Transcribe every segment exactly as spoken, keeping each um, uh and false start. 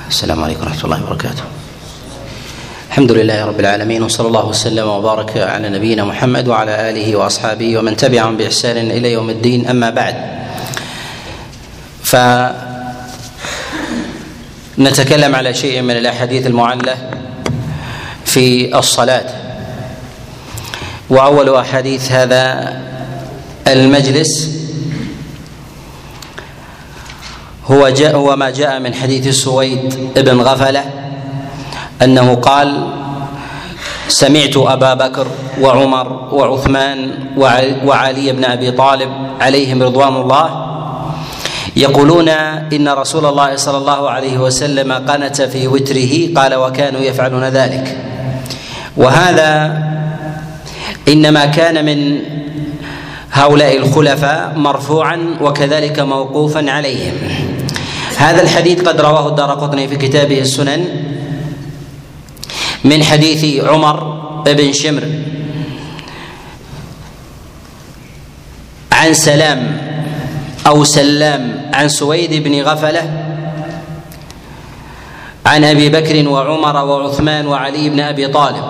السلام عليكم ورحمة الله وبركاته. الحمد لله رب العالمين، وصلى الله وسلم وبارك على نبينا محمد وعلى آله وأصحابه ومن تبعهم بإحسان إلى يوم الدين. أما بعد، فنتكلم على شيء من الأحاديث المعلة في الصلاة، وأول أحاديث هذا المجلس هو جاء هو ما جاء من حديث سويد بن غفلة أنه قال: سمعت أبا بكر وعمر وعثمان وعلي بن أبي طالب عليهم رضوان الله يقولون إن رسول الله صلى الله عليه وسلم قنت في وتره، قال: وكانوا يفعلون ذلك. وهذا إنما كان من هؤلاء الخلفاء مرفوعا وكذلك موقوفا عليهم. هذا الحديث قد رواه الدارقطني في كتابه السنن من حديث عمر بن شمر عن سلام أو سلام عن سويد بن غفلة عن أبي بكر وعمر وعثمان وعلي بن أبي طالب.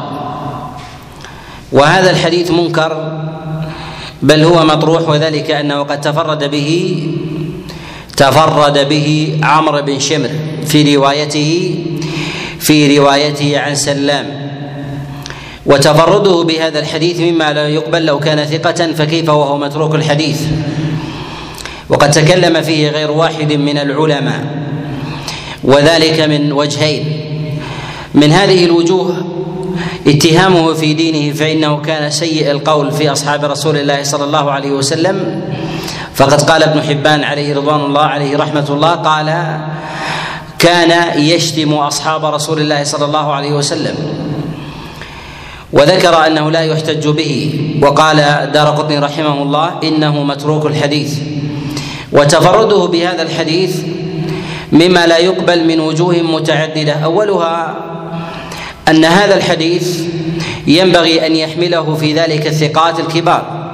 وهذا الحديث منكر، بل هو مطروح، وذلك أنه قد تفرد به تفرد به عمرو بن شمر في روايته في روايته عن سلام، وتفرده بهذا الحديث مما لا يقبل لو كان ثقة، فكيف وهو متروك الحديث؟ وقد تكلم فيه غير واحد من العلماء، وذلك من وجهين. من هذه الوجوه اتهامه في دينه، فإنه كان سيء القول في أصحاب رسول الله صلى الله عليه وسلم، فقد قال ابن حبان عليه رضوان الله عليه رحمة الله، قال: كان يشتم أصحاب رسول الله صلى الله عليه وسلم، وذكر أنه لا يحتج به. وقال الدارقطني رحمه الله: إنه متروك الحديث. وتفرده بهذا الحديث مما لا يقبل من وجوه متعددة. أولها أن هذا الحديث ينبغي أن يحمله في ذلك الثقات الكبار،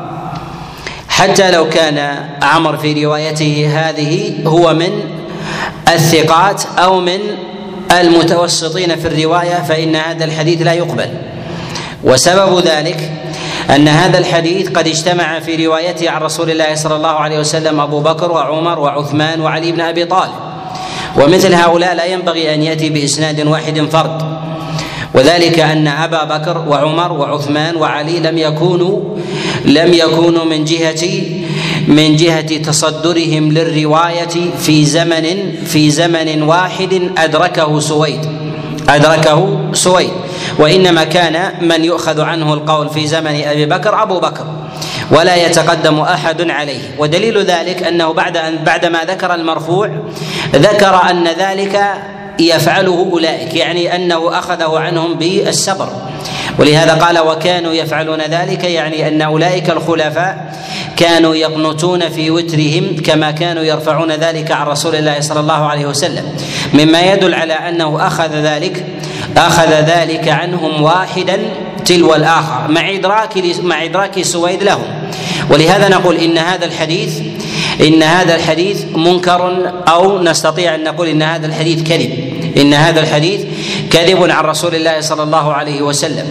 حتى لو كان عمر في روايته هذه هو من الثقات أو من المتوسطين في الرواية، فإن هذا الحديث لا يقبل. وسبب ذلك أن هذا الحديث قد اجتمع في روايته عن رسول الله صلى الله عليه وسلم أبو بكر وعمر وعثمان وعلي بن أبي طالب، ومثل هؤلاء لا ينبغي أن يأتي بإسناد واحد فرد، وذلك أن أبا بكر وعمر وعثمان وعلي لم يكونوا لم يكونوا من جهة من جهة تصدرهم للرواية في زمن في زمن واحد أدركه سويد أدركه سويد وإنما كان من يؤخذ عنه القول في زمن أبي بكر أبو بكر، ولا يتقدم أحد عليه. ودليل ذلك أنه بعد أن بعدما ذكر المرفوع ذكر أن ذلك يفعله أولئك، يعني أنه أخذه عنهم بالسبر، ولهذا قال: وكانوا يفعلون ذلك، يعني أن أولئك الخلفاء كانوا يقنتون في وترهم كما كانوا يرفعون ذلك عن رسول الله صلى الله عليه وسلم، مما يدل على أنه أخذ ذلك أخذ ذلك عنهم واحدا تلو الآخر مع إدراك مع إدراك سويد لهم. ولهذا نقول إن هذا الحديث إن هذا الحديث منكر، أو نستطيع أن نقول إن هذا الحديث كذب إن هذا الحديث كذب عن رسول الله صلى الله عليه وسلم.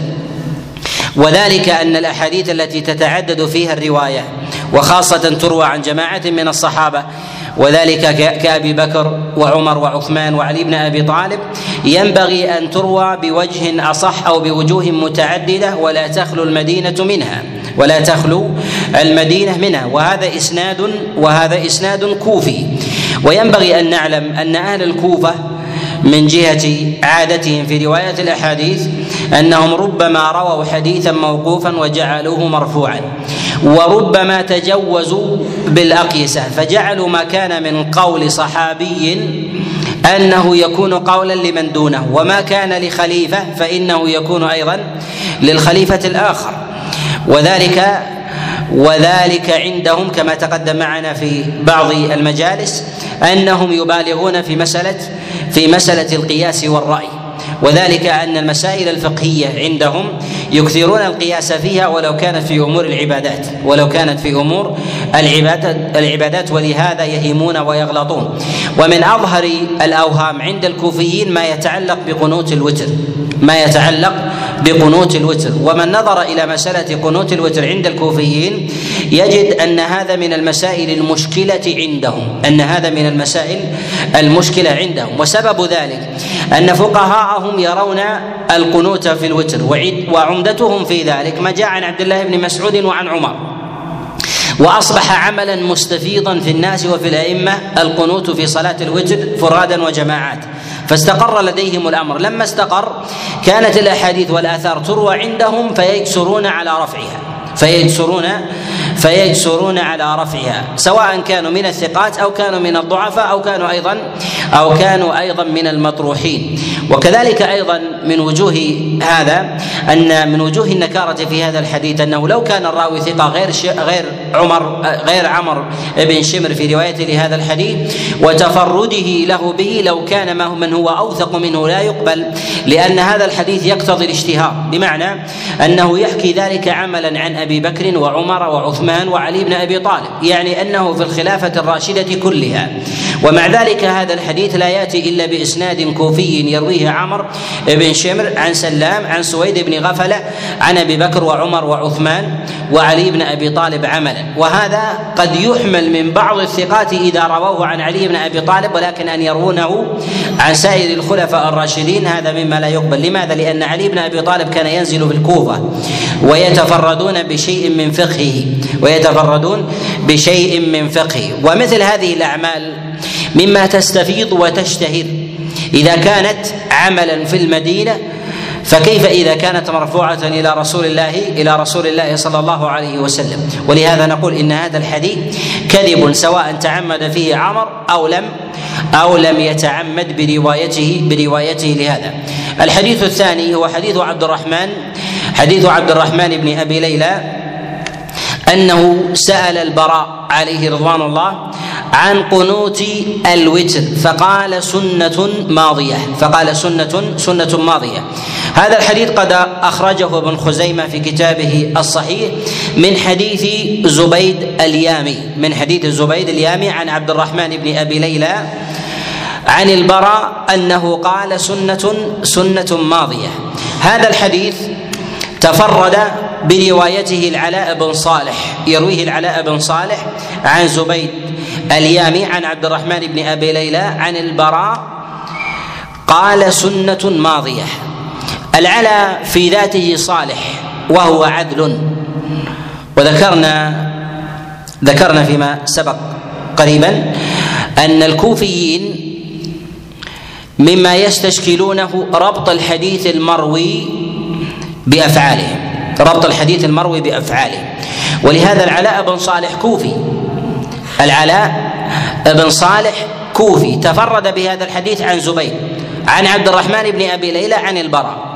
وذلك أن الأحاديث التي تتعدد فيها الرواية، وخاصة تروى عن جماعة من الصحابة، وذلك كأبي بكر وعمر وعثمان وعلي بن أبي طالب، ينبغي أن تروى بوجه أصح أو بوجوه متعددة، ولا تخلو المدينة منها ولا تخلو المدينة منها وهذا إسناد وهذا إسناد كوفي. وينبغي أن نعلم أن أهل الكوفة من جهة عادتهم في رواية الأحاديث أنهم ربما رووا حديثا موقوفا وجعلوه مرفوعا، وربما تجوزوا بالأقيسة فجعلوا ما كان من قول صحابي أنه يكون قولا لمن دونه، وما كان لخليفة فإنه يكون أيضا للخليفة الآخر. وذلك وذلك عندهم كما تقدم معنا في بعض المجالس أنهم يبالغون في مسألة في مسألة القياس والرأي، وذلك أن المسائل الفقهية عندهم يكثرون القياس فيها ولو كانت في امور العبادات ولو كانت في امور العبادات العبادات ولهذا يهيمون ويغلطون. ومن اظهر الاوهام عند الكوفيين ما يتعلق بقنوت الوتر ما يتعلق بقنوت الوتر ومن نظر الى مساله قنوت الوتر عند الكوفيين يجد ان هذا من المسائل المشكله عندهم ان هذا من المسائل المشكله عندهم وسبب ذلك ان فقهاءهم يرون القنوت في الوتر وعمدتهم في ذلك ما جاء عن عبد الله بن مسعود وعن عمر، واصبح عملا مستفيضا في الناس وفي الائمه القنوت في صلاه الوتر فرادا وجماعات، فاستقر لديهم الامر. لما استقر كانت الاحاديث والاثار تروى عندهم فيجسرون على رفعها فيجسرون فيجسرون على رفعها سواء كانوا من الثقات او كانوا من الضعفاء او كانوا ايضا او كانوا ايضا من المطروحين. وكذلك ايضا من وجوه هذا ان من وجوه النكاره في هذا الحديث انه لو كان الراوي ثقه غير غير عمر غير عمرو بن شمر في روايته لهذا الحديث وتفرده له به لو كان من هو اوثق منه لا يقبل، لان هذا الحديث يقتضي الاشتهار، بمعنى انه يحكي ذلك عملا عن ابي بكر وعمر وعثمان وعلي بن ابي طالب، يعني انه في الخلافه الراشده كلها. ومع ذلك هذا الحديث لا ياتي الا باسناد كوفي يرويه عمرو بن شمر عن سلام عن سويد بن غفله عن ابي بكر وعمر وعثمان وعلي بن ابي طالب عملا، وهذا قد يحمل من بعض الثقات اذا رووه عن علي بن ابي طالب، ولكن ان يروونه عن سائر الخلفاء الراشدين هذا مما لا يقبل. لماذا؟ لان علي بن ابي طالب كان ينزل في الكوفه ويتفردون بشيء من فقهه ويتفردون بشيء من فقهه ومثل هذه الاعمال مما تستفيض وتشتهر اذا كانت عملا في المدينه، فكيف اذا كانت مرفوعه الى رسول الله الى رسول الله صلى الله عليه وسلم؟ ولهذا نقول ان هذا الحديث كذب سواء تعمد فيه عمر او لم او لم يتعمد بروايته بروايته لهذا. الحديث الثاني هو حديث عبد الرحمن حديث عبد الرحمن بن ابي ليلى انه سأل البراء عليه رضوان الله عن قنوت الوتر فقال سنة ماضية فقال سنة سنة ماضية. هذا الحديث قد أخرجه ابن خزيمة في كتابه الصحيح من حديث زبيد اليامي من حديث زبيد اليامي عن عبد الرحمن بن أبي ليلى عن البراء أنه قال سنة سنة ماضية. هذا الحديث تفرد بروايته العلاء بن صالح يرويه العلاء بن صالح عن زبيد اليامي عن عبد الرحمن بن أبي ليلى عن البراء قال سنة ماضية. العلاء في ذاته صالح وهو عدل، وذكرنا ذكرنا فيما سبق قريبا أن الكوفيين مما يستشكلونه ربط الحديث المروي بأفعاله ربط الحديث المروي بأفعاله ولهذا العلاء بن صالح كوفي العلاء بن صالح كوفي تفرد بهذا الحديث عن زبيد عن عبد الرحمن بن أبي ليلى عن البراء،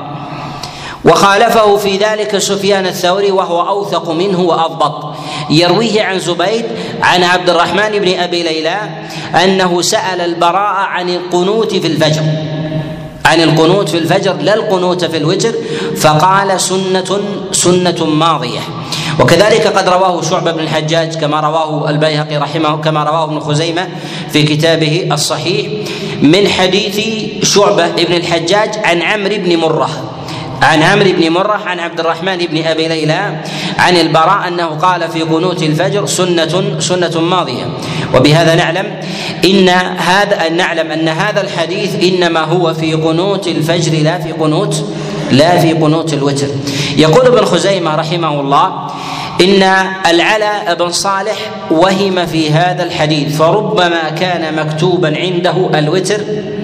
وخالفه في ذلك سفيان الثوري وهو أوثق منه وأضبط يرويه عن زبيد عن عبد الرحمن بن أبي ليلى أنه سأل البراء عن القنوت في الفجر عن القنوت في الفجر لا القنوت في الوتر فقال سنة سنة ماضية. وكذلك قد رواه شعبة بن الحجاج كما رواه البيهقي رحمه كما رواه ابن خزيمة في كتابه الصحيح من حديث شعبة بن الحجاج عن عمرو بن مرة عن عمرو بن مرة عن عبد الرحمن بن أبي ليلى عن البراء أنه قال في قنوت الفجر سنة سنة ماضية. وبهذا نعلم إن هذا نعلم أن هذا الحديث إنما هو في قنوت الفجر لا في قنوت لا في قنوت الوتر. يقول ابن خزيمة رحمه الله إن العلاء بن صالح وهم في هذا الحديث فربما كان مكتوبا عنده الوتر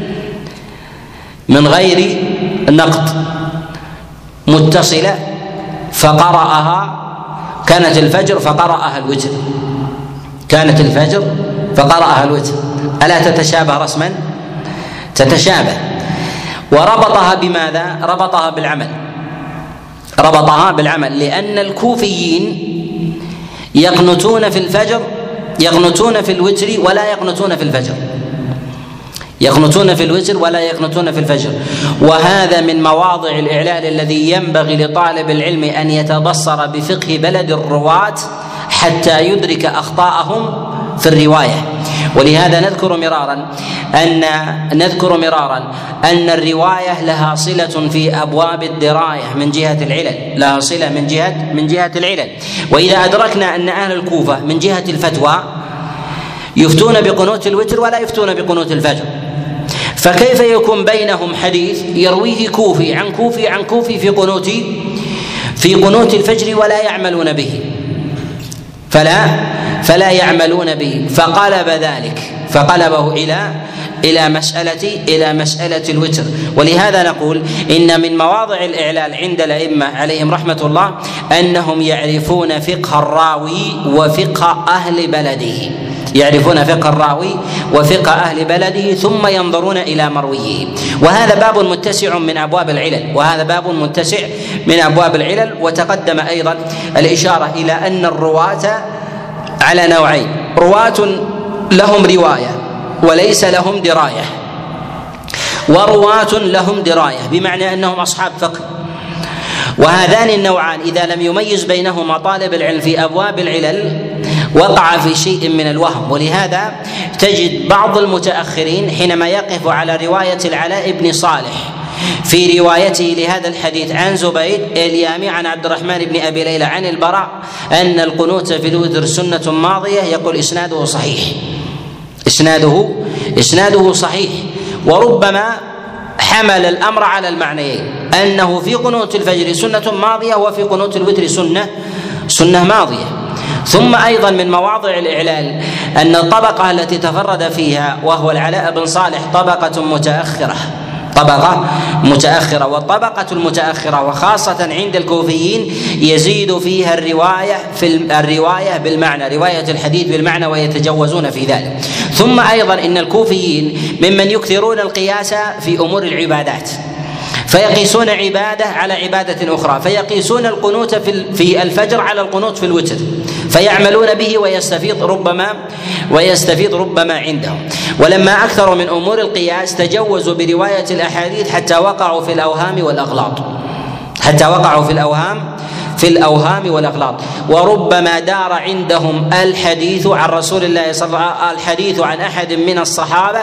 من غير نقط متصلة فقرأها كانت الفجر فقرأها الوتر كانت الفجر فقرأها الوتر ألا تتشابه رسما؟ تتشابه. وربطها بماذا؟ ربطها بالعمل ربطها بالعمل لأن الكوفيين يقنتون في الفجر يقنتون في الوتر ولا يقنتون في الفجر يقنتون في الوتر ولا يقنتون في الفجر. وهذا من مواضع الإعلال الذي ينبغي لطالب العلم أن يتبصر بفقه بلد الرواة حتى يدرك أخطاءهم في الرواية. ولهذا نذكر مرارا أن نذكر مرارا أن الرواية لها صلة في أبواب الدراية من جهة العلل، لها صلة من جهة من جهة العلل. وإذا أدركنا أن أهل الكوفة من جهة الفتوى يفتون بقنوت الوتر ولا يفتون بقنوت الفجر، فكيف يكون بينهم حديث يرويه كوفي عن كوفي عن كوفي في قنوت في قنوت الفجر ولا يعملون به؟ فلا فلا يعملون به، فقلب ذلك فقلبه إلى إلى مسألة إلى مسألة الوتر. ولهذا نقول إن من مواضع الإعلال عند الأئمة عليهم رحمة الله أنهم يعرفون فقه الراوي وفقه أهل بلده، يعرفون فقه الراوي وفقه أهل بلده ثم ينظرون إلى مرويه. وهذا باب متسع من أبواب العلل، وهذا باب متسع من أبواب العلل. وتقدم أيضا الإشارة إلى أن الرواة على نوعين: رواة لهم رواية وليس لهم دراية، ورواة لهم دراية بمعنى أنهم أصحاب فقه. وهذان النوعان إذا لم يميز بينهما طالب العلم في أبواب العلل وقع في شيء من الوهم. ولهذا تجد بعض المتأخرين حينما يقف على رواية العلاء بن صالح في روايته لهذا الحديث عن زبيد اليامي عن عبد الرحمن بن أبي ليلى عن البراء أن القنوت في الوتر سنة ماضية، يقول إسناده صحيح، إسناده إسناده صحيح. وربما حمل الأمر على المعنيين، أنه في قنوت الفجر سنة ماضية وفي قنوت الوتر سنة سنة ماضية. ثم أيضا من مواضع الإعلال أن الطبقة التي تفرد فيها وهو العلاء بن صالح طبقة متأخرة طبقة متأخرة والطبقة المتأخرة وخاصة عند الكوفيين يزيد فيها الرواية في الرواية بالمعنى، رواية الحديث بالمعنى، ويتجوزون في ذلك. ثم أيضا إن الكوفيين ممن يكثرون القياس في أمور العبادات، فيقيسون عبادة على عبادة أخرى، فيقيسون القنوت في الفجر على القنوت في الوتر، فيعملون به ويستفيض ربما ويستفيض ربما عندهم. ولما أكثروا من أمور القياس تجوزوا برواية الأحاديث حتى وقعوا في الأوهام والأغلاط حتى وقعوا في الأوهام في الأوهام والأغلاط. وربما دار عندهم الحديث عن رسول الله صلى الله عليه وسلم، الحديث عن أحد من الصحابة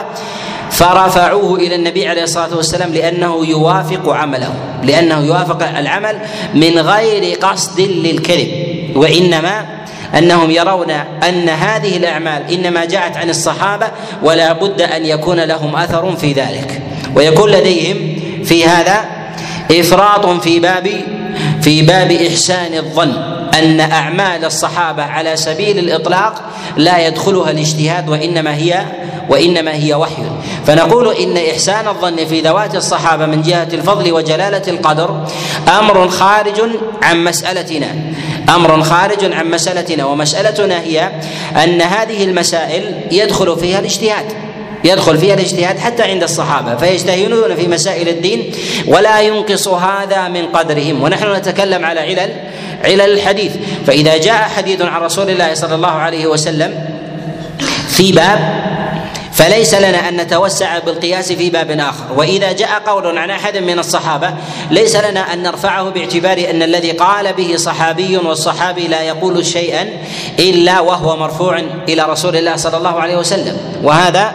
فرفعوه إلى النبي عليه الصلاة والسلام لأنه يوافق عمله لأنه يوافق العمل من غير قصد للكذب، وإنما أنهم يرون أن هذه الأعمال إنما جاءت عن الصحابة ولا بد أن يكون لهم أثر في ذلك. ويكون لديهم في هذا إفراط في باب في باب إحسان الظن، أن أعمال الصحابة على سبيل الإطلاق لا يدخلها الاجتهاد وإنما هي وإنما هي وحي. فنقول إن إحسان الظن في ذوات الصحابة من جهة الفضل وجلالة القدر أمر خارج عن مسألتنا أمر خارج عن مسألتنا ومسألتنا هي أن هذه المسائل يدخل فيها الاجتهاد يدخل فيها الاجتهاد حتى عند الصحابة، فيجتهدون في مسائل الدين ولا ينقص هذا من قدرهم. ونحن نتكلم على علل علل الحديث، فإذا جاء حديث عن رسول الله صلى الله عليه وسلم في باب فليس لنا أن نتوسع بالقياس في باب آخر، وإذا جاء قول عن أحد من الصحابة ليس لنا أن نرفعه باعتبار أن الذي قال به صحابي والصحابي لا يقول شيئا إلا وهو مرفوع إلى رسول الله صلى الله عليه وسلم، وهذا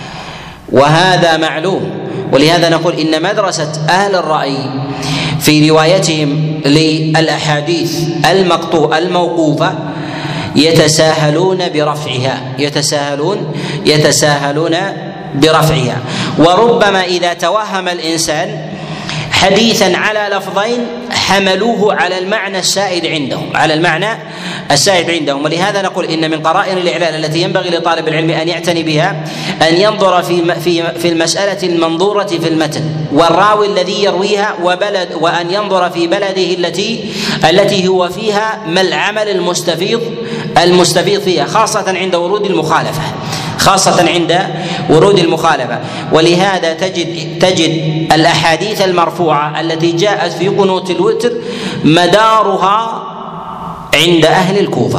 وهذا معلوم. ولهذا نقول إن مدرسة أهل الرأي في روايتهم للأحاديث المقطوعة الموقوفة يتساهلون برفعها يتساهلون يتساهلون برفعها. وربما إذا توهم الإنسان حديثا على لفظين حملوه على المعنى السائد عندهم على المعنى السائد عندهم ولهذا نقول إن من قرائن الإعلال التي ينبغي لطالب العلم أن يعتني بها أن ينظر في في في المسألة المنظورة في المتن والراوي الذي يرويها وبلد، وأن ينظر في بلده التي التي هو فيها ما العمل المستفيض المستفيض فيها، خاصة عند ورود المخالفة خاصة عند ورود المخالفة. ولهذا تجد تجد الأحاديث المرفوعة التي جاءت في قنوت الوتر مدارها عند أهل الكوفة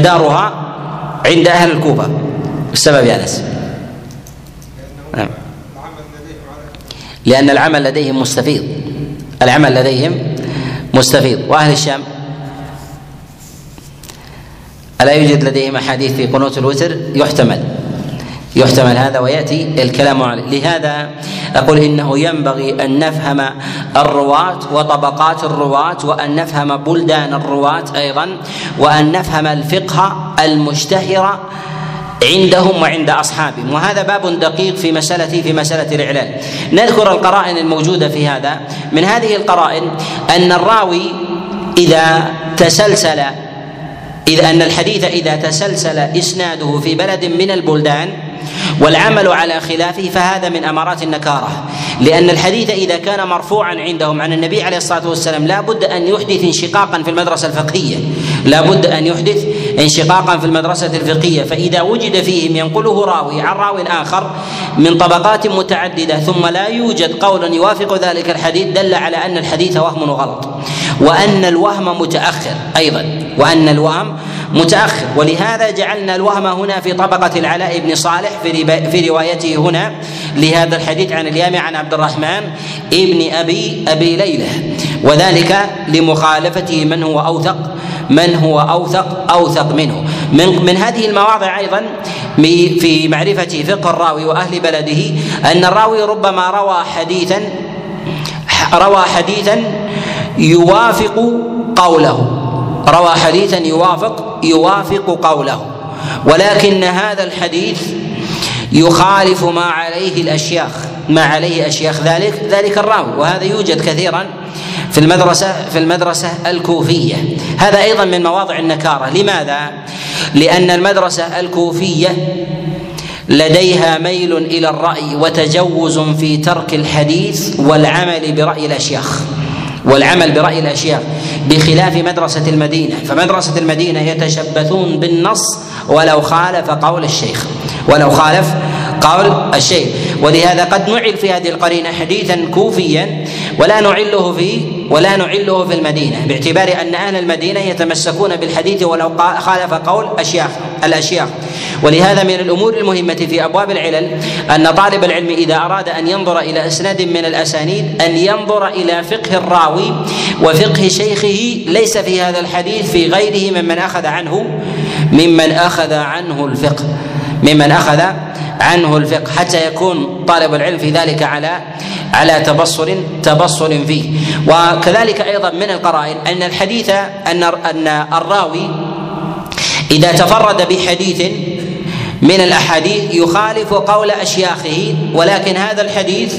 مدارها عند أهل الكوفة. السبب يا أنس؟ نعم. لأن العمل لديهم مستفيض، العمل لديهم مستفيض. وأهل الشام ألا يوجد لديهم أحاديث في قنوت الوتر؟ يحتمل يحتمل هذا ويأتي الكلام عليه. لهذا أقول إنه ينبغي أن نفهم الرواة وطبقات الرواة، وأن نفهم بلدان الرواة أيضا، وأن نفهم الفقه المشتهر عندهم وعند أصحابهم. وهذا باب دقيق في مسألة في مسألة الإعلال. نذكر القرائن الموجودة في هذا. من هذه القرائن أن الراوي إذا تسلسل إذا أن الحديث إذا تسلسل إسناده في بلد من البلدان والعمل على خلافه فهذا من أمارات النكارة، لأن الحديث إذا كان مرفوعا عندهم عن النبي عليه الصلاة والسلام لا بد أن يحدث انشقاقا في المدرسة الفقهية، لا بد أن يحدث انشقاقا في المدرسة الفقهية. فإذا وجد فيهم ينقله راوي عن راوي آخر من طبقات متعددة ثم لا يوجد قول يوافق ذلك الحديث دل على أن الحديث وهم وغلط، وأن الوهم متأخر أيضا، وأن الوهم متأخر. ولهذا جعلنا الوهم هنا في طبقة العلاء بن صالح في في روايته هنا لهذا الحديث عن اليامي عن عبد الرحمن ابن أبي أبي ليلى، وذلك لمخالفته من هو أوثق من هو أوثق أوثق منه. من من هذه المواضع أيضا في معرفة فقه الراوي وأهل بلده أن الراوي ربما روى حديثا روى حديثا يوافق قوله روى حديثا يوافق يوافق قوله ولكن هذا الحديث يخالف ما عليه الأشياخ ما عليه أشياخ ذلك ذلك الراوي، وهذا يوجد كثيرا في المدرسة في المدرسة الكوفية. هذا أيضا من مواضع النكارة. لماذا؟ لأن المدرسة الكوفية لديها ميل إلى الرأي وتجوز في ترك الحديث والعمل برأي الأشياخ والعمل برأي الأشياخ بخلاف مدرسة المدينة. فمدرسة المدينة يتشبثون بالنص ولو خالف قول الشيخ ولو خالف قول الشيخ ولهذا قد نعل في هذه القرينة حديثا كوفيا ولا نعله في ولا نعله في المدينة، باعتبار أن أهل المدينة يتمسكون بالحديث ولو خالف قول أشياخ الأشياخ. ولهذا من الأمور المهمة في أبواب العلل أن طالب العلم إذا أراد أن ينظر إلى إسناد من الأسانيد أن ينظر إلى فقه الراوي وفقه شيخه ليس في هذا الحديث في غيره ممن أخذ عنه ممن أخذ عنه الفقه ممن أخذ عنه الفقه حتى يكون طالب العلم في ذلك على على تبصر تبصر فيه. وكذلك أيضا من القرائن أن الحديث أن أن الراوي إذا تفرد بحديث من الأحاديث يخالف قول أشياخه ولكن هذا الحديث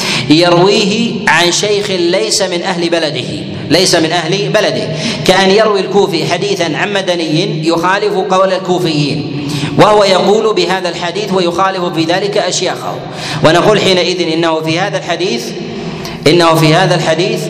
يرويه عن شيخ ليس من أهل بلده ليس من أهل بلده كأن يروي الكوفي حديثا عن مدني يخالف قول الكوفيين وهو يقول بهذا الحديث ويخالف في ذلك أشياخه. ونقول حينئذ إنه في هذا الحديث إنه في هذا الحديث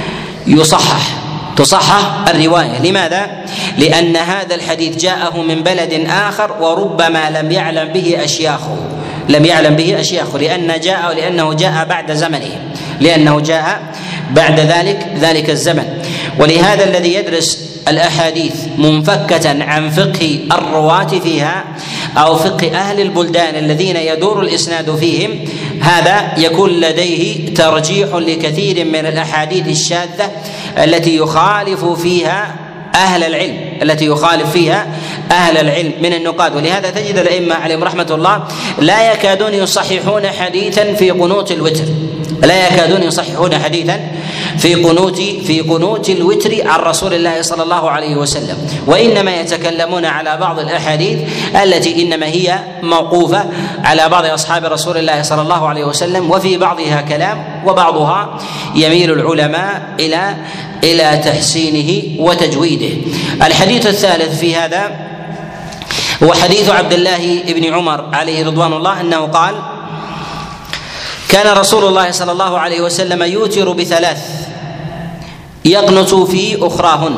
يصحح تصحح الرواية. لماذا؟ لأن هذا الحديث جاءه من بلد آخر وربما لم يعلم به أشياخه لم يعلم به أشياخه لأن جاء لأنه جاء بعد زمنه لأنه جاء بعد ذلك ذلك الزمن. ولهذا الذي يدرس الأحاديث منفكة عن فقه الرواة فيها أو فقه أهل البلدان الذين يدور الإسناد فيهم هذا يكون لديه ترجيح لكثير من الأحاديث الشاذة التي يخالف فيها أهل العلم التي يخالف فيها أهل العلم من النقاد. ولهذا تجد الأئمة عليهم رحمة الله لا يكادون يصححون حديثا في قنوت الوتر لا يكادون يصححون حديثا في قنوت في قنوت الوتر عن رسول الله صلى الله عليه وسلم، وإنما يتكلمون على بعض الأحاديث التي إنما هي موقوفة على بعض أصحاب رسول الله صلى الله عليه وسلم وفي بعضها كلام وبعضها يميل العلماء إلى إلى تحسينه وتجويده. الحديث الثالث في هذا هو حديث عبد الله بن عمر عليه رضوان الله أنه قال: كان رسول الله صلى الله عليه وسلم يوتر بثلاث يقنت في أخراهن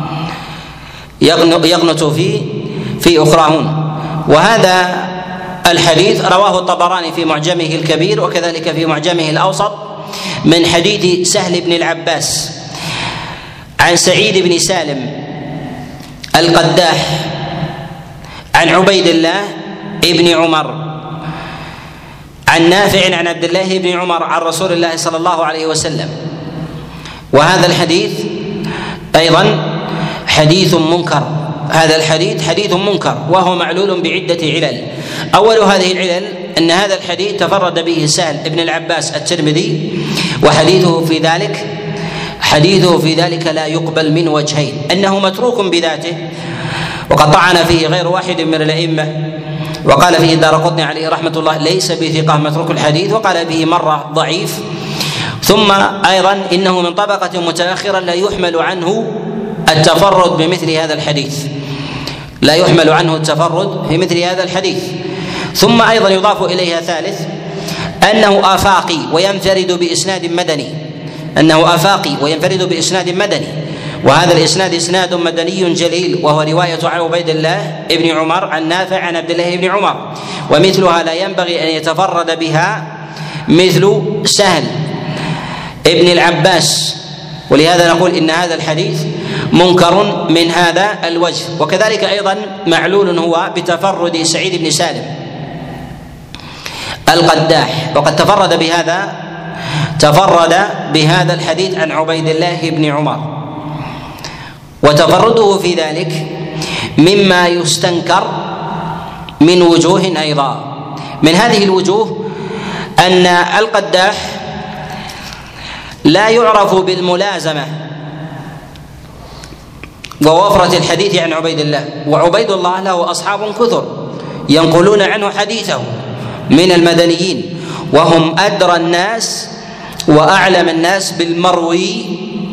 يقنت في في أخراهن. وهذا الحديث رواه الطبراني في معجمه الكبير وكذلك في معجمه الأوسط من حديث سهل بن العباس عن سعيد بن سالم القداح عن عبيد الله بن عمر عن نافع عن عبد الله بن عمر عن رسول الله صلى الله عليه وسلم. وهذا الحديث أيضا حديث منكر، هذا الحديث حديث منكر وهو معلول بعدة علل. أول هذه العلل أن هذا الحديث تفرد به سهل بن العباس الترمذي، وحديثه في ذلك حديثه في ذلك لا يقبل من وجهين: أنه متروك بذاته وقد طعن فيه غير واحد من الأئمة، وقال فيه الدارقطني عليه رحمة الله ليس بثقة متروك الحديث، وقال به مرة ضعيف. ثم أيضا إنه من طبقة متأخرة لا يحمل عنه التفرد بمثل هذا الحديث، لا يحمل عنه التفرد في مثل هذا الحديث. ثم أيضا يضاف إليها ثالث أنه آفاقي وينفرد بإسناد مدني، أنه آفاقي وينفرد بإسناد مدني، وهذا الإسناد إسناد مدني جليل، وهو رواية عن عبيد الله بن عمر عن نافع عن عبد الله بن عمر، ومثلها لا ينبغي أن يتفرد بها مثل سهل ابن العباس، ولهذا نقول إن هذا الحديث منكر من هذا الوجه. وكذلك أيضا معلول هو بتفرد سعيد بن سالم القداح، وقد تفرد بهذا تفرد بهذا الحديث عن عبيد الله بن عمر، وتفرده في ذلك مما يستنكر من وجوه أيضا. من هذه الوجوه أن القداح لا يعرف بالملازمة ووفرة الحديث عن عبيد الله، وعبيد الله له أصحاب كثر ينقلون عنه حديثه من المدنيين، وهم أدرى الناس وأعلم الناس بالمروي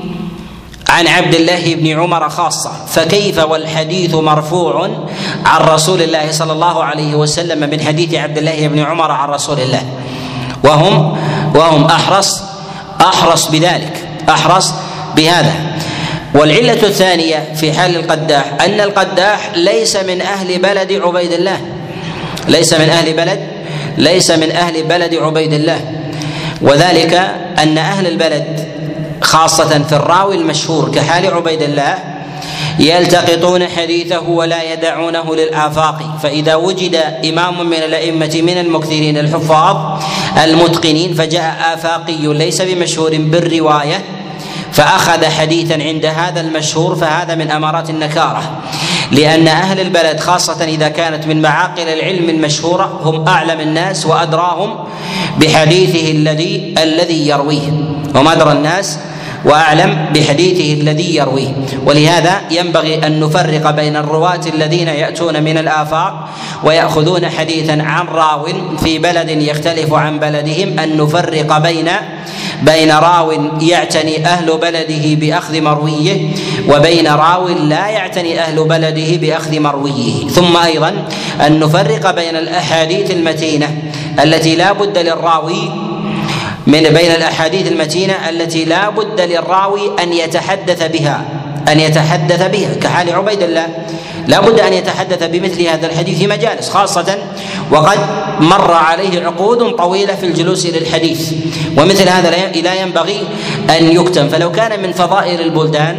عن عبد الله بن عمر خاصة، فكيف والحديث مرفوع عن رسول الله صلى الله عليه وسلم من حديث عبد الله بن عمر عن رسول الله، وهم وهم أحرص أحرص بذلك أحرص بهذا. والعلة الثانية في حال القداح أن القداح ليس من أهل بلد عبيد الله، ليس من أهل بلد ليس من أهل بلد عبيد الله، وذلك أن أهل البلد خاصة في الراوي المشهور كحال عبيد الله يلتقطون حديثه ولا يدعونه للآفاق، فإذا وجد إمام من الأئمة من المكثرين الحفاظ المتقنين فجاء آفاقي ليس بمشهور بالرواية فأخذ حديثا عند هذا المشهور، فهذا من أمارات النكارة، لأن أهل البلد خاصة إذا كانت من معاقل العلم المشهورة هم أعلم الناس وأدراهم بحديثه الذي الذي يرويه، هم أدرى الناس وأعلم بحديثه الذي يرويه. ولهذا ينبغي أن نفرق بين الرواة الذين يأتون من الآفاق ويأخذون حديثا عن راو في بلد يختلف عن بلدهم، أن نفرق بين بين راو يعتني أهل بلده بأخذ مرويه وبين راو لا يعتني أهل بلده بأخذ مرويه. ثم أيضا أن نفرق بين الأحاديث المتينة التي لا بد للراوي من بين الأحاديث المتينة التي لا بد للراوي أن يتحدث بها أن يتحدث بها كحال عبيد الله، لا بد أن يتحدث بمثل هذا الحديث في مجالس، خاصة وقد مر عليه عقود طويلة في الجلوس للحديث، ومثل هذا لا ينبغي أن يكتم. فلو كان من فضائل البلدان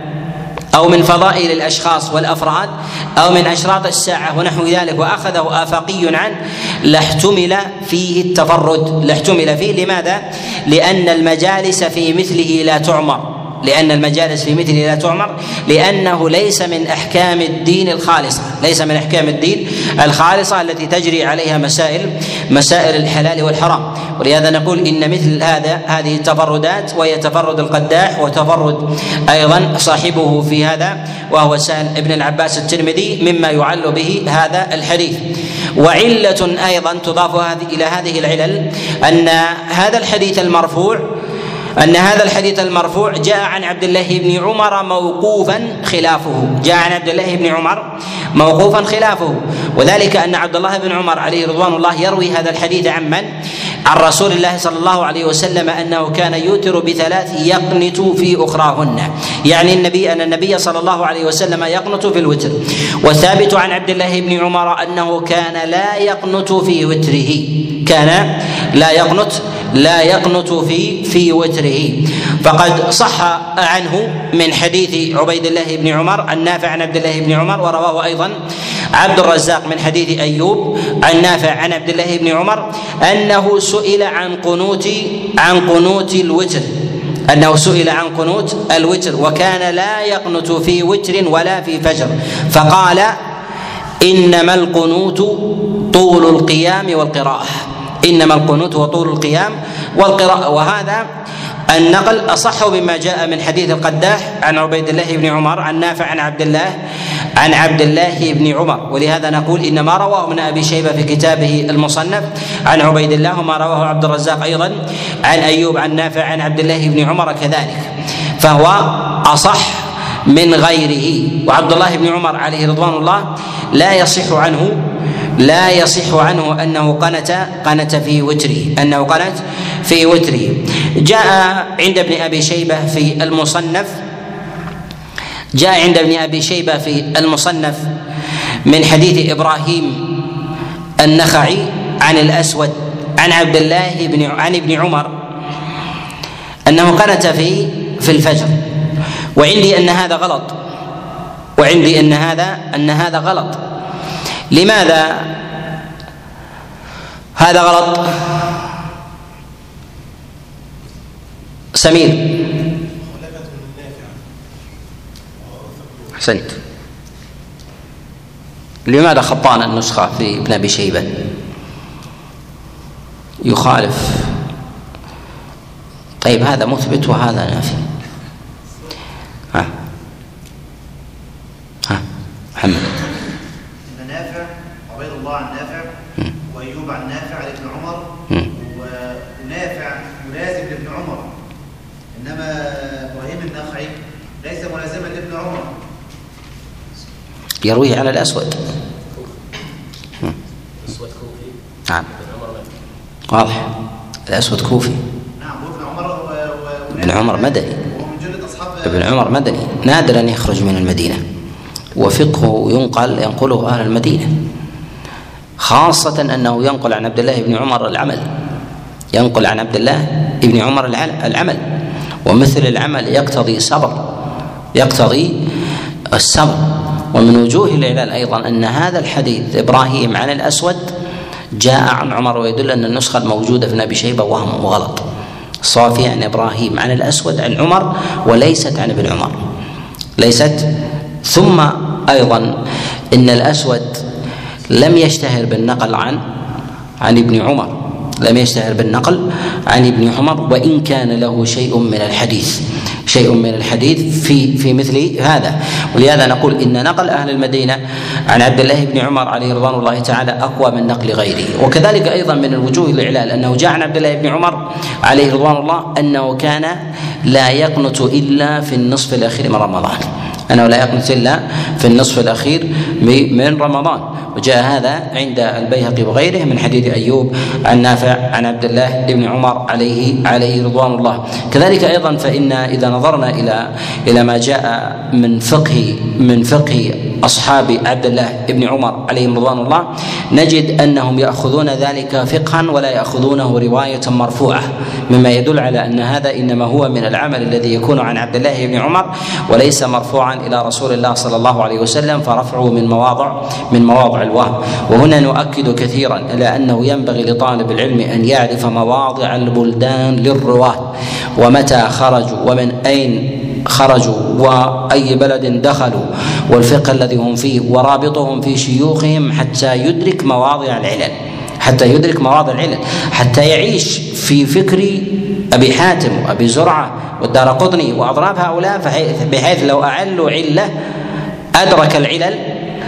أو من فضائل الأشخاص والأفراد أو من أشراط الساعة ونحو ذلك وأخذه آفاقي عنه لاحتمل فيه التفرد، لاحتمل فيه. لماذا؟ لأن المجالس في مثله لا تعمر لأن المجالس في مثله لا تعمر لأنه ليس من أحكام الدين الخالصة ليس من أحكام الدين الخالصة التي تجري عليها مسائل مسائل الحلال والحرام. ولهذا نقول إن مثل هذا هذه التفردات، وهي تفرد القداح وتفرد أيضا صاحبه في هذا وهو سهل بن العباس الترمذي، مما يعل به هذا الحديث. وعلة أيضا تضاف إلى هذه العلل أن هذا الحديث المرفوع أن هذا الحديث المرفوع جاء عن عبد الله بن عمر موقوفا خلافه جاء عن عبد الله بن عمر موقوفا خلافه وذلك أن عبد الله بن عمر عليه رضوان الله يروي هذا الحديث عن من؟ عن رسول الله صلى الله عليه وسلم أنه كان يوتر بثلاث يقنت في أخراهن، يعني النبي أن النبي صلى الله عليه وسلم يقنت في الوتر. والثابت عن عبد الله بن عمر أنه كان لا يقنت في وتره كان لا يقنت لا يقنت في في وتره. فقد صح عنه من حديث عبيد الله بن عمر النافع عن عبد الله بن عمر، ورواه أيضا عبد الرزاق من حديث أيوب عن نافع عن عبد الله بن عمر أنه سئل عن قنوت عن قنوت الوتر أنه سئل عن قنوت الوتر وكان لا يقنت في وتر ولا في فجر فقال إنما القنوت طول القيام والقراءة إنما القنوت هو طول القيام والقراءة. وهذا النقل أصح مما جاء من حديث القداح عن عبيد الله بن عمر عن نافع عن عبد الله عن عبد الله بن عمر. ولهذا نقول إن ما رواه ابن أبي شيبة في كتابه المصنف عن عبيد الله وما رواه عبد الرزاق أيضا عن أيوب عن نافع عن عبد الله بن عمر كذلك فهو أصح من غيره. وعبد الله بن عمر عليه رضوان الله لا يصح عنه لا يصح عنه أنه قنت قنت في وتره أنه قنت في وتره. جاء عند ابن أبي شيبة في المصنف جاء عند ابن أبي شيبة في المصنف من حديث إبراهيم النخعي عن الأسود عن عبد الله بن عن ابن عمر أنه قنت في في الفجر. وعندي أن هذا غلط وعندي أن هذا أن هذا غلط. لماذا هذا غلط؟ سمير أحسنت. لماذا خطأنا النسخة في ابن أبي شيبة؟ يخالف. طيب هذا مثبت وهذا نافي. ها ها محمد. إن نافع عبيد الله عن نافع وأيوب عن نافع عن ابن عمر ونافع ملازم لابن عمر إنما إبراهيم النخعي ليس ملازما لابن عمر يرويه على الأسود. الأسود كوفي. نعم واضح الأسود كوفي. نعم وابن عمر ابن عمر مدني ومن جلة أصحاب ابن عمر مدني نادر أن يخرج من المدينة وفقهه ينقل ينقله أهل المدينة خاصة أنه ينقل عن عبد الله بن عمر العمل ينقل عن عبد الله بن عمر العمل ومثل العمل يقتضي صبر يقتضي الصبر. ومن وجوه العلل أيضا أن هذا الحديث إبراهيم عن الأسود جاء عن عمر ويدل أن النسخة الموجودة في أبي شيبة وهم وغلط. صافي عن إبراهيم عن الأسود عن عمر وليست عن ابن عمر ليست. ثم أيضا إن الأسود لم يشتهر بالنقل عن عن ابن عمر لم يشتهر بالنقل عن ابن عمر وإن كان له شيء من الحديث شيء من الحديث في في مثل هذا. ولهذا نقول إن نقل أهل المدينة عن عبد الله بن عمر عليه رضوان الله تعالى أقوى من نقل غيره. وكذلك أيضا من الوجوه الإعلال أنه جاء عن عبد الله بن عمر عليه رضوان الله أنه كان لا يقنت إلا في النصف الأخير من رمضان أنه لا يقنت إلا في النصف الأخير من رمضان. وجاء هذا عند البيهقي وغيره من حديث أيوب عن نافع عن عبد الله بن عمر عليه عليه رضوان الله. كذلك أيضا فإن إذا نظرنا إلى إلى ما جاء من فقه من فقه أصحاب عبد الله بن عمر عليهم رضوان الله نجد أنهم يأخذون ذلك فقها ولا يأخذونه رواية مرفوعة مما يدل على أن هذا إنما هو من العمل الذي يكون عن عبد الله بن عمر وليس مرفوعا إلى رسول الله صلى الله عليه وسلم فرفعه من مواضع من مواضع الوهم. وهنا نؤكد كثيرا إلى أنه ينبغي لطالب العلم أن يعرف مواضع البلدان للرواة ومتى خرجوا ومن أين خرجوا وأي بلد دخلوا والفقه الذي هم فيه ورابطهم في شيوخهم حتى يدرك مواضع العلل حتى يدرك مواضع العلل حتى يعيش في فكر أبي حاتم وأبي زرعة والدارقطني وأضراب هؤلاء بحيث لو أعلوا علة أدرك العلل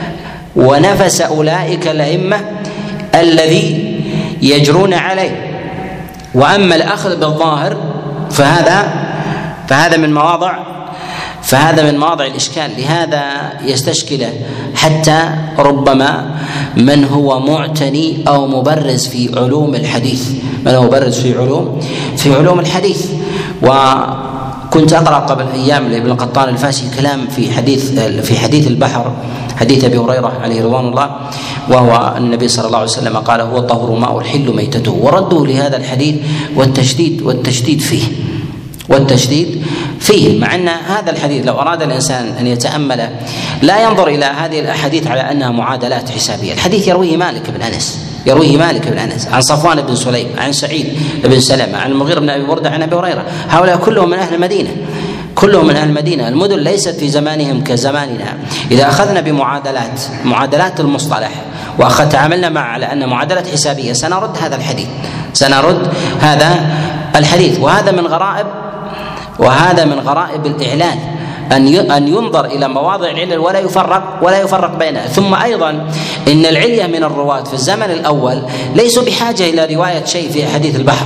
ونفس أولئك الأئمة الذي يجرون عليه. وأما الأخذ بالظاهر فهذا فهذا من مواضع فهذا من مواضع الإشكال. لهذا يستشكل حتى ربما من هو معتني أو مبرز في علوم الحديث من هو مبرز في علوم في علوم الحديث. وكنت أقرأ قبل أيام لابن القطان الفاسي كلام في حديث في حديث البحر حديث أبي هريرة عليه رضوان الله وهو النبي صلى الله عليه وسلم قال هو الطهور ماء الحل ميتته وردوا لهذا الحديث والتشديد والتشديد فيه والتشديد فيه، مع أن هذا الحديث لو أراد الإنسان أن يتأمله لا ينظر إلى هذه الأحاديث على أنها معادلات حسابية. الحديث يرويه مالك بن أنس يرويه مالك بن أنس عن صفوان بن سليم عن سعيد بن سلمة عن المغيرة بن أبي بردة عن أبي هريرة. هؤلاء كلهم من أهل المدينة، كلهم من أهل المدينة. المدن ليست في زمانهم كزماننا. إذا أخذنا بمعادلات معادلات المصطلح وتعاملنا مع على أن معادلة حسابية سنرد هذا الحديث سنرد هذا الحديث وهذا من غرائب وهذا من غرائب الإعلان أن أن ينظر إلى مواضع العلل ولا يفرق ولا يفرق بينها. ثم أيضا إن العلية من الرواة في الزمن الأول ليسوا بحاجة إلى رواية شيء في حديث البحر،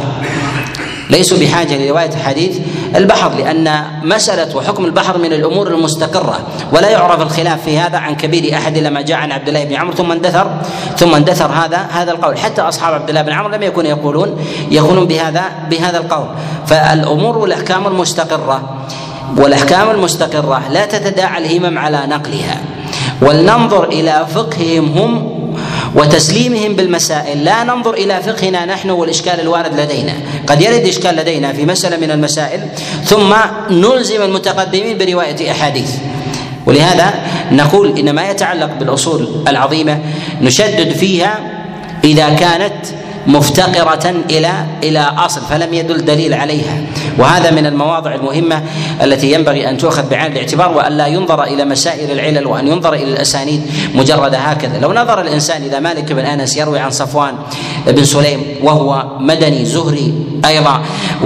ليسوا بحاجة لرواية حديث البحر، لأن مسألة وحكم البحر من الأمور المستقرة ولا يعرف الخلاف في هذا عن كبير أحد إلا ما جاء عن عبد الله بن عمرو ثم اندثر ثم اندثر هذا هذا القول. حتى أصحاب عبد الله بن عمرو لم يكونوا يقولون يقولون بهذا بهذا القول. فالأمور والأحكام المستقرة والأحكام المستقرة لا تتداعى الهمم على نقلها، ولننظر إلى فقههم هم وتسليمهم بالمسائل، لا ننظر إلى فقهنا نحن والإشكال الوارد لدينا. قد يرد إشكال لدينا في مسألة من المسائل ثم نلزم المتقدمين برواية أحاديث. ولهذا نقول إن ما يتعلق بالأصول العظيمة نشدد فيها إذا كانت مفتقرة إلى إلى أصل فلم يدل دليل عليها، وهذا من المواضع المهمة التي ينبغي أن تؤخذ بعين الاعتبار، وأن لا ينظر إلى مسائل العلل وأن ينظر إلى الأسانيد مجرد هكذا. لو نظر الإنسان إذا مالك بن أنس يروي عن صفوان بن سليم وهو مدني زهري أيضا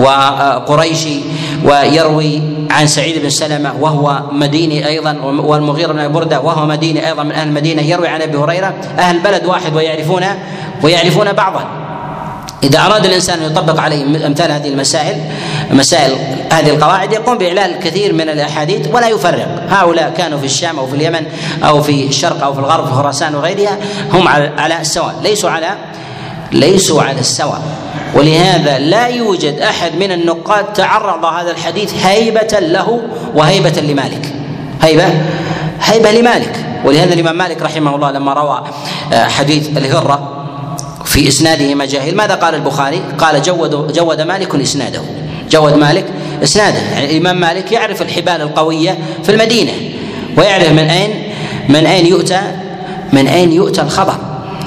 وقريشي، ويروي عن سعيد بن سلمة وهو مديني أيضا، والمغيرة بن أبي بردة وهو مديني أيضا من أهل المدينة، يروي عن أبي هريرة، أهل بلد واحد ويعرفون ويعرفون بعضا. إذا أراد الإنسان أن يطبق عليه أمثال هذه المسائل مسائل هذه القواعد يقوم بإعلان الكثير من الأحاديث ولا يفرق. هؤلاء كانوا في الشام أو في اليمن أو في الشرق أو في الغرب في خراسان وغيرها، هم على السواء، ليسوا على ليسوا على السواء. ولهذا لا يوجد أحد من النقاد تعرض هذا الحديث هيبة له وهيبة لمالك، هيبة هيبة لمالك. ولهذا الإمام مالك رحمه الله لما روى حديث الهرة في إسناده مجاهيل ماذا قال البخاري؟ قال جود جود مالك إسناده، جود مالك إسناده. يعني الإمام مالك يعرف الحبال القوية في المدينة ويعرف من أين من أين يؤتى من أين يؤتى الخبر.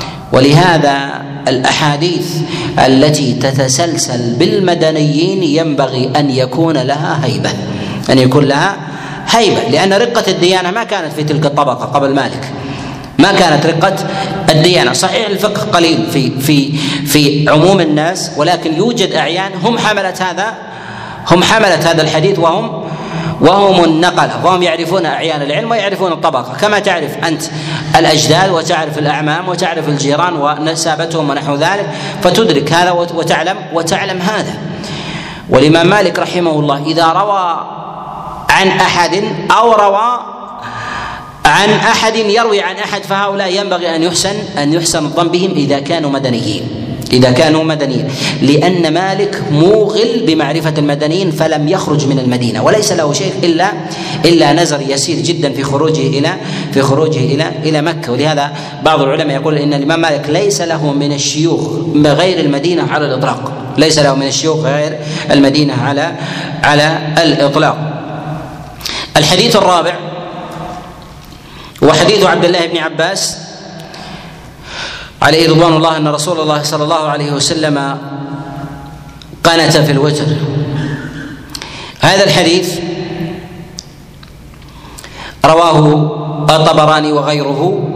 ولهذا الأحاديث التي تتسلسل بالمدنيين ينبغي أن يكون لها هيبة أن يكون لها هيبة لأن رقة الديانة ما كانت في تلك الطبقة قبل مالك، ما كانت رقة الديانة. صحيح الفقه قليل في في في عموم الناس، ولكن يوجد أعيان هم حملة هذا هم حملة هذا الحديث وهم وهم النقلة، وهم يعرفون أعيان العلم ويعرفون الطبقة، كما تعرف أنت الأجداد وتعرف الأعمام وتعرف الجيران ونسابتهم ونحو ذلك، فتدرك هذا وتعلم وتعلم هذا. والإمام مالك رحمه الله إذا روى عن أحد أو روى عن أحد يروي عن أحد فهؤلاء ينبغي أن يحسن أن يحسن الظن بهم إذا كانوا مدنيين إذا كانوا مدنيين لأن مالك موغل بمعرفة المدنيين فلم يخرج من المدينة، وليس له شيء إلا إلا نزر يسير جدا في خروجه إلى في خروجه إلى إلى مكة. ولهذا بعض العلماء يقول إن الإمام مالك ليس له من الشيوخ غير المدينة على الإطلاق، ليس له من الشيوخ غير المدينة على على الإطلاق. الحديث الرابع وحديث عبد الله بن عباس عليه رضوان الله أن رسول الله صلى الله عليه وسلم قنت في الوتر. هذا الحديث رواه الطبراني وغيره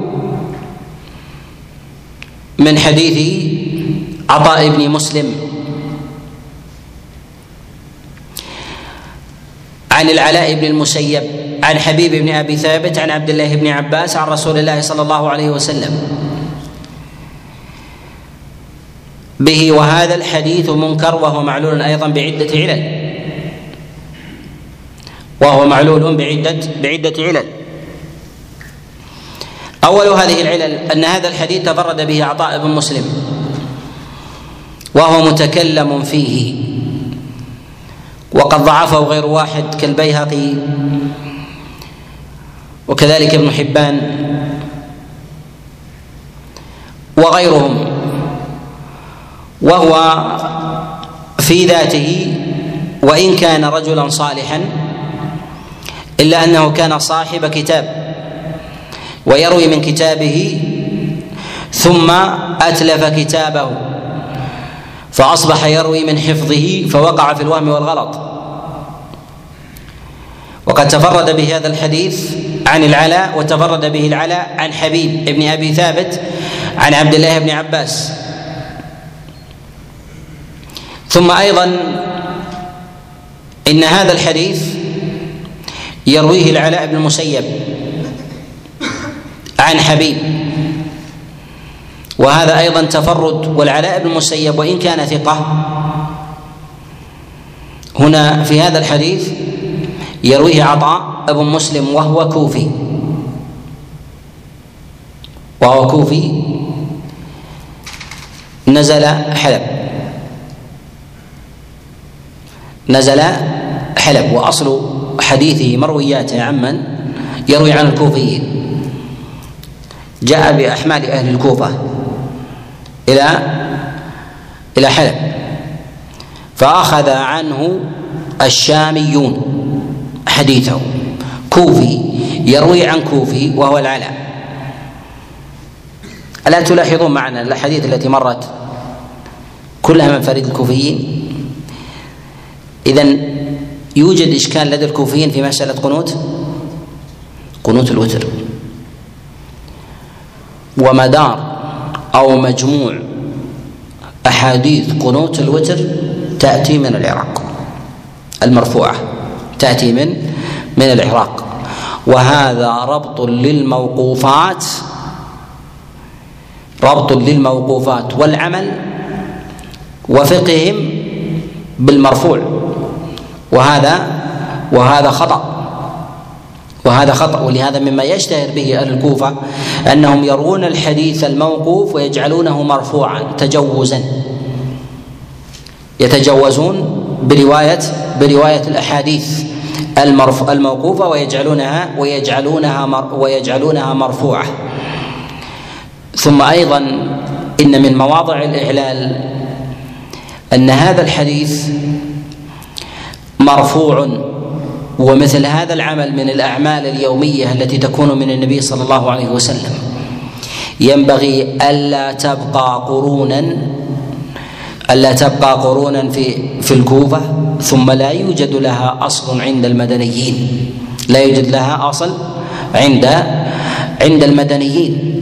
من حديث عطاء بن مسلم عن العلاء بن المسيب عن حبيب بن أبي ثابت عن عبد الله بن عباس عن رسول الله صلى الله عليه وسلم به. وهذا الحديث منكر وهو معلول أيضا بعدة علل وهو معلول بعدة بعدة علل. أول هذه العلل أن هذا الحديث تفرد به عطاء بن مسلم وهو متكلم فيه، وقد ضعفه غير واحد كالبيهقي وكذلك ابن حبان وغيرهم، وهو في ذاته وإن كان رجلا صالحا إلا أنه كان صاحب كتاب ويروي من كتابه ثم أتلف كتابه فأصبح يروي من حفظه فوقع في الوهم والغلط. وقد تفرد بهذا الحديث عن العلاء، وتفرد به العلاء عن حبيب ابن أبي ثابت عن عبد الله بن عباس. ثم أيضا إن هذا الحديث يرويه العلاء بن المسيب عن حبيب، وهذا أيضا تفرد. والعلاء بن المسيب وإن كان ثقة هنا في هذا الحديث يرويه عطاء أبو مسلم وهو كوفي وهو كوفي نزل حلب نزل حلب وأصل حديثه مروياته عمن يروي عن الكوفيين. جاء بأحمال أهل الكوفة إلى إلى حلب فأخذ عنه الشاميون حديثه. كوفي يروي عن كوفي وهو العلاء. ألا تلاحظون معنا الأحاديث التي مرت كلها من فريق الكوفيين؟ إذن يوجد إشكال لدى الكوفيين في مسألة قنوت قنوت الوتر، ومدار أو مجموع أحاديث قنوت الوتر تأتي من العراق، المرفوعة تأتي من من العراق. وهذا ربط للموقوفات ربط للموقوفات والعمل وفقههم بالمرفوع، وهذا وهذا خطأ وهذا خطأ. ولهذا مما يشتهر به أهل الكوفة أنهم يرون الحديث الموقوف ويجعلونه مرفوعا تجوزا، يتجوزون برواية برواية الأحاديث الموقوفة ويجعلونها ويجعلونها مر ويجعلونها مرفوعة. ثم أيضا إن من مواضع الإعلال أن هذا الحديث مرفوع، ومثل هذا العمل من الأعمال اليومية التي تكون من النبي صلى الله عليه وسلم ينبغي ألا تبقى قرونا ألا تبقى قرونا في في الكوفة ثم لا يوجد لها أصل عند المدنيين لا يوجد لها أصل عند عند المدنيين.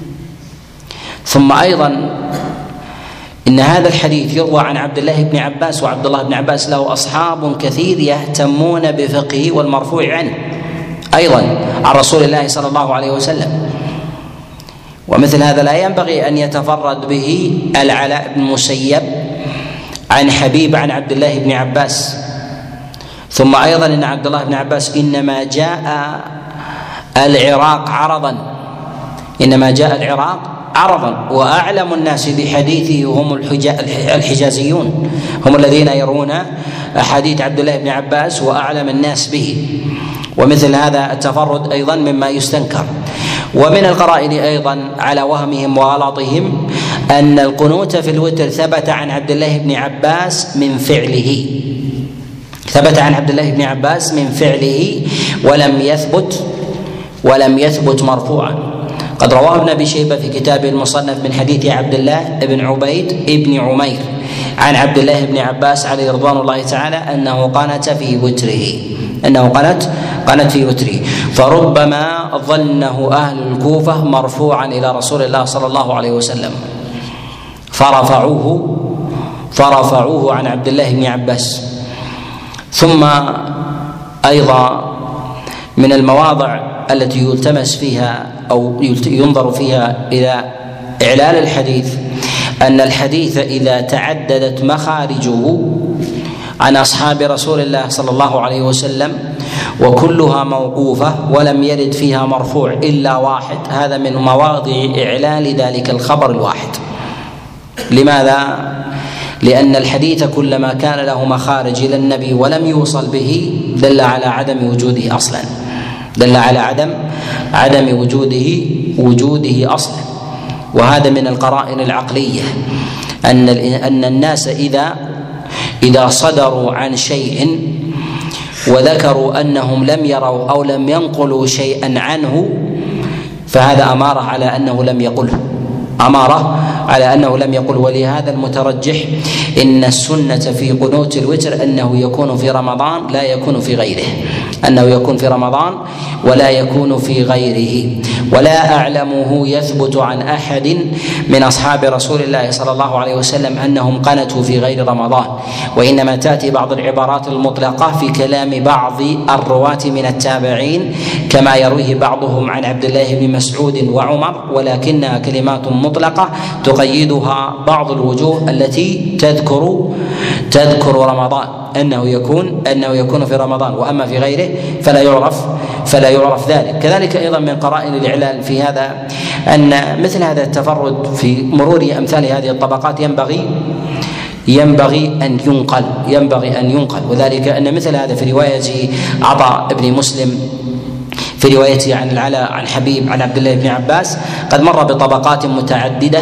ثم أيضا إن هذا الحديث يروى عن عبد الله بن عباس، وعبد الله بن عباس له أصحاب كثير يهتمون بفقهه والمرفوع عنه أيضا عن رسول الله صلى الله عليه وسلم. ومثل هذا لا ينبغي أن يتفرد به العلاء بن المسيب عن حبيب عن عبد الله بن عباس. ثم أيضا إن عبد الله بن عباس إنما جاء العراق عرضا إنما جاء العراق عرضا وأعلم الناس بحديثه هم الحجازيون، هم الذين يرون حديث عبد الله بن عباس وأعلم الناس به. ومثل هذا التفرد أيضا مما يستنكر. ومن القرائن أيضا على وهمهم وغلطهم أن القنوت في الوتر ثبت عن عبد الله بن عباس من فعله ثبت عن عبد الله بن عباس من فعله ولم يثبت ولم يثبت مرفوعا. قد رواه ابن أبي شيبة في كتابه المصنف من حديث عبد الله بن عبيد بن عمير عن عبد الله بن عباس عليه رضوان الله تعالى أنه قنت في وتره أنه قنت قنت في وتره فربما ظنه أهل الكوفة مرفوعا إلى رسول الله صلى الله عليه وسلم فرفعوه فرفعوه عن عبد الله بن عباس. ثم أيضا من المواضع التي يلتمس فيها أو ينظر فيها إلى إعلال الحديث أن الحديث إذا تعددت مخارجه عن أصحاب رسول الله صلى الله عليه وسلم وكلها موقوفة ولم يرد فيها مرفوع إلا واحد، هذا من مواضع إعلال ذلك الخبر الواحد. لماذا؟ لأن الحديث كلما كان له مخارج إلى النبي ولم يوصل به دل على عدم وجوده أصلا دل على عدم عدم وجوده وجوده أصلا. وهذا من القرائن العقلية أن أن الناس إذا إذا صدروا عن شيء وذكروا أنهم لم يروا أو لم ينقلوا شيئا عنه فهذا أمارة على أنه لم يقله أمارة على أنه لم يقل. ولهذا المترجح إن السنة في قنوت الوتر أنه يكون في رمضان لا يكون في غيره، أنه يكون في رمضان ولا يكون في غيره. ولا أعلمه يثبت عن أحد من أصحاب رسول الله صلى الله عليه وسلم أنهم قنتوا في غير رمضان، وإنما تأتي بعض العبارات المطلقة في كلام بعض الرواة من التابعين كما يرويه بعضهم عن عبد الله بن مسعود وعمر، ولكنها كلمات مطلقة تقيدها بعض الوجوه التي تذكر تذكر رمضان انه يكون انه يكون في رمضان، واما في غيره فلا يعرف فلا يعرف ذلك. كذلك ايضا من قرائن الاعلال في هذا ان مثل هذا التفرد في مرور امثال هذه الطبقات ينبغي ينبغي ان ينقل ينبغي ان ينقل وذلك ان مثل هذا في روايه عطاء بن مسلم في روايته عن العلاء عن حبيب عن عبد الله بن عباس قد مر بطبقات متعدده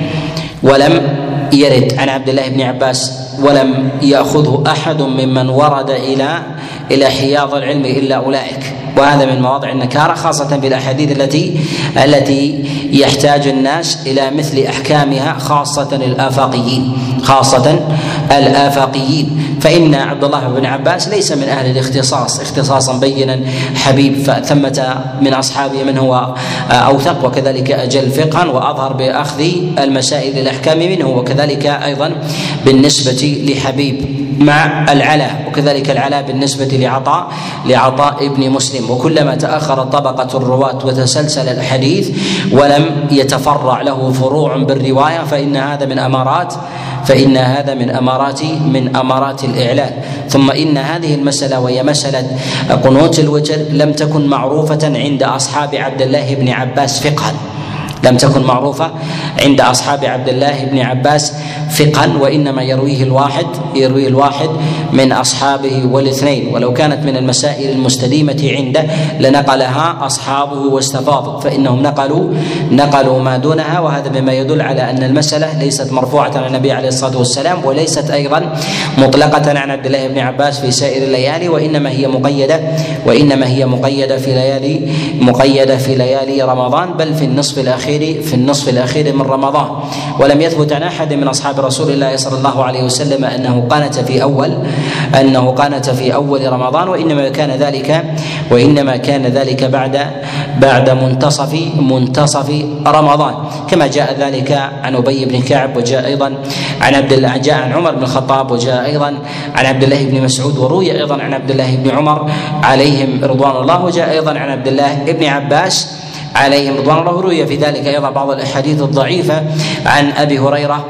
ولم يرد عن عبد الله بن عباس ولم يأخذه أحد ممن ورد إلى إلى حياض العلم إلا أولئك، وهذا من مواضع النكارة خاصة في الأحاديث التي التي يحتاج الناس إلى مثل أحكامها خاصة الآفاقيين خاصة الآفاقيين فإن عبد الله بن عباس ليس من أهل الاختصاص اختصاصا بينا حبيب، فثمة من أصحابه من هو أوثق وكذلك أجل فقها وأظهر بأخذ المسائل الأحكام منه، وكذلك أيضا بالنسبة لحبيب مع العلاء، وكذلك العلاء بالنسبة لعطاء لعطاء ابن مسلم. وكلما تأخرت طبقة الرواة وتسلسل الحديث ولم يتفرع له فروع بالرواية فإن هذا من أمارات فإن هذا من أمارات من أمارات الإعلال. ثم إن هذه المسألة وهي مسألة قنوت الوتر لم تكن معروفة عند أصحاب عبد الله بن عباس فقها لم تكن معروفة عند أصحاب عبد الله بن عباس فقها وإنما يرويه الواحد يرويه الواحد من أصحابه والاثنين، ولو كانت من المسائل المستديمة عنده لنقلها أصحابه واستفاضوا، فإنهم نقلوا نقلوا ما دونها، وهذا مما يدل على أن المسألة ليست مرفوعة عن النبي عليه الصلاة والسلام وليست أيضا مطلقة عن عبد الله بن عباس في سائر الليالي، وإنما هي مقيدة وإنما هي مقيدة في ليالي مقيدة في ليالي رمضان، بل في النصف الأخير في النصف الأخير من رمضان. ولم يثبت عن أحد من أصحاب رسول الله صلى الله عليه وسلم أنه قانت في أول أنه قانت في أول رمضان، وإنما كان ذلك وإنما كان ذلك بعد بعد منتصف منتصف رمضان، كما جاء ذلك عن أبي بن كعب، وجاء أيضا عن عبد الله جاء عن عمر بن الخطاب، وجاء أيضا عن عبد الله بن مسعود، وروي أيضا عن عبد الله بن عمر عليهم رضوان الله، وجاء أيضا عن عبد الله بن عباس عليهم رضوان الله. روي في ذلك أيضا بعض الأحاديث الضعيفة عن أبي هريرة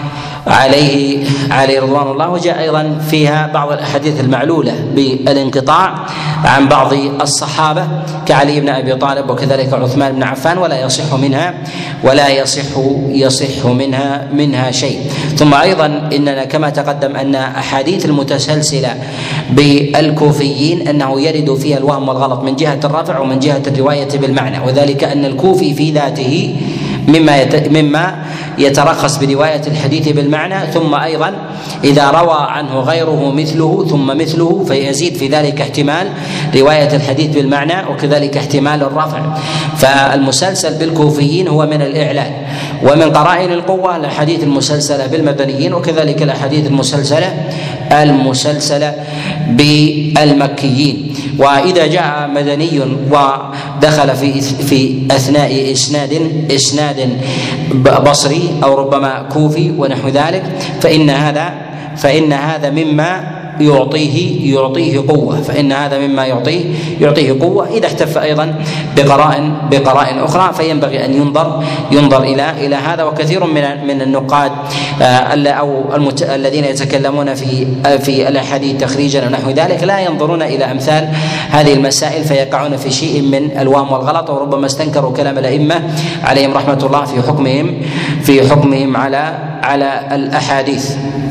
عليه عليه رضوان الله، وجاء أيضا فيها بعض الأحاديث المعلولة بالانقطاع عن بعض الصحابة كعلي بن أبي طالب وكذلك عثمان بن عفان، ولا يصح منها ولا يصح يصح منها منها شيء. ثم أيضا إننا كما تقدم أن أحاديث المتسلسلة بالكوفيين أنه يرد فيها الوهم والغلط من جهة الرفع ومن جهة الرواية بالمعنى، وذلك أن الكوفي في ذاته مما مما يترخص برواية الحديث بالمعنى، ثم أيضا إذا روى عنه غيره مثله ثم مثله فيزيد في ذلك احتمال رواية الحديث بالمعنى وكذلك احتمال الرفع. فالمسلسل بالكوفيين هو من الإعلال. ومن قرائن القوة الأحاديث المسلسلة بالمدنيين، وكذلك الأحاديث المسلسلة المسلسلة بالمكيين. وإذا جاء مدني ودخل في في أثناء إسناد إسناد بصري أو ربما كوفي ونحو ذلك فإن هذا فإن هذا مما يعطيه يعطيه قوة فإن هذا مما يعطيه يعطيه قوة إذا احتف أيضا بقرائن بقرائن أخرى، فينبغي أن ينظر ينظر إلى إلى هذا. وكثير من من النقاد أو المت... الذين يتكلمون في في الأحاديث تخريجا ونحو ذلك لا ينظرون إلى أمثال هذه المسائل فيقعون في شيء من الوهم والغلط، وربما استنكروا كلام الأئمة عليهم رحمة الله في حكمهم في حكمهم على على الأحاديث.